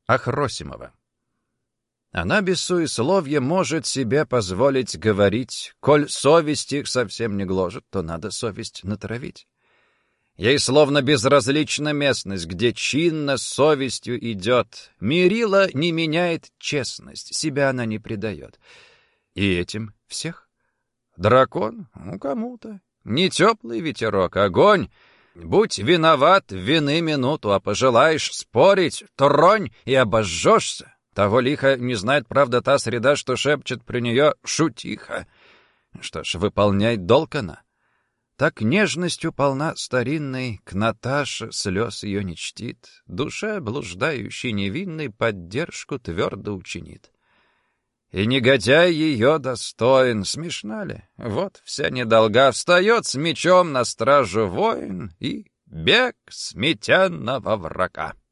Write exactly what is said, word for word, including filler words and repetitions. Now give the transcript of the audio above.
Ахросимова. Она без суесловия может себе позволить говорить, коль совесть их совсем не гложет, то надо совесть натравить. Ей словно безразлична местность, где чинно с совестью идет. Мерила не меняет честность, себя она не предает. И этим всех. Дракон? Ну, кому-то. Не теплый ветерок, огонь. Будь виноват в вины минуту, а пожелаешь спорить, тронь и обожжешься. Того лихо не знает, правда, та среда, что шепчет при нее «шутиха». Что ж, выполняй долг она. Так нежностью полна старинной, к Наташе слез ее не чтит, душе блуждающей невинной поддержку твердо учинит. И негодяй ее достоин, смешна ли? Вот вся недолга, встает с мечом на стражу воин и бег сметенного врага.